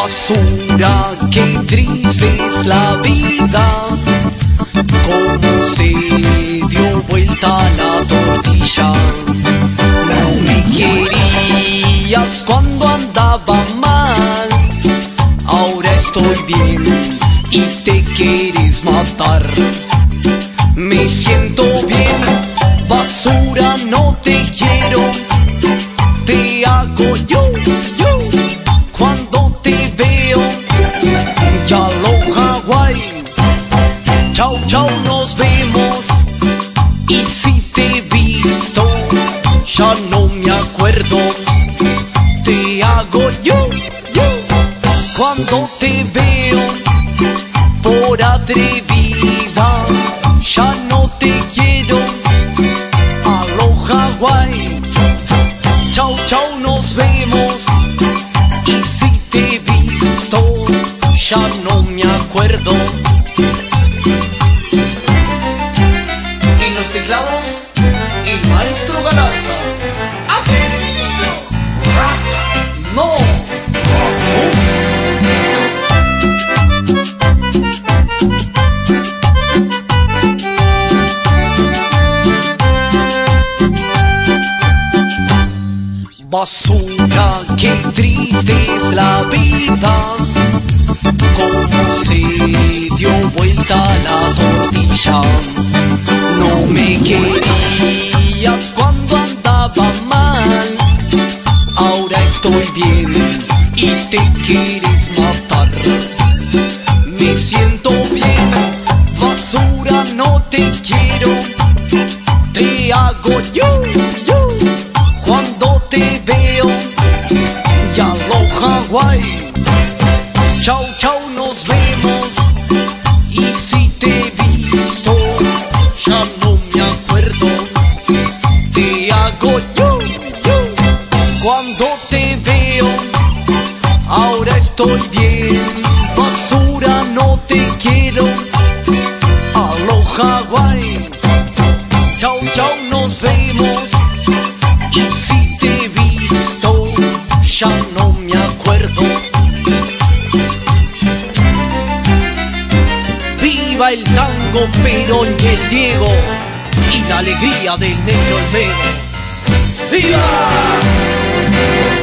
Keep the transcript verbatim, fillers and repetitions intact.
Basura, qué triste es la vida, cómo se dio vuelta la tortilla. No me querías cuando andaba mal, ahora estoy bien y te quieres matar. Me siento bien, basura, no te quiero, te hago yo, yo, cuando te veo. Ya lo Hawái, chau chau, nos vemos. Y si te he visto, ya no me acuerdo, te hago yo, yo, cuando te veo. Por atrevida, ya no te quiero, a lo Hawái, chau chau, nos vemos. Y si te he visto, ya no me acuerdo. En los teclados, el maestro Galarza. No. Basura, qué triste es la vida, cómo se dio vuelta la tortilla. No me querías cuando andaba mal, ahora estoy bien y te quieres matar. Me siento bien, basura, no te quiero, te hago yo, yo, cuando te veo. Ya lo Hawái, chau chau, nos vemos. Y si te he visto, ya no me acuerdo, te hago yo, yo, cuando te veo. Ahora estoy bien, basura, no te quiero, a lo Hawái, chau chau, nos vemos. Y si te he visto, ya no me acuerdo. Viva el tango, Perón y el Diego, y la alegría del negro Olmedo. ¡Viva!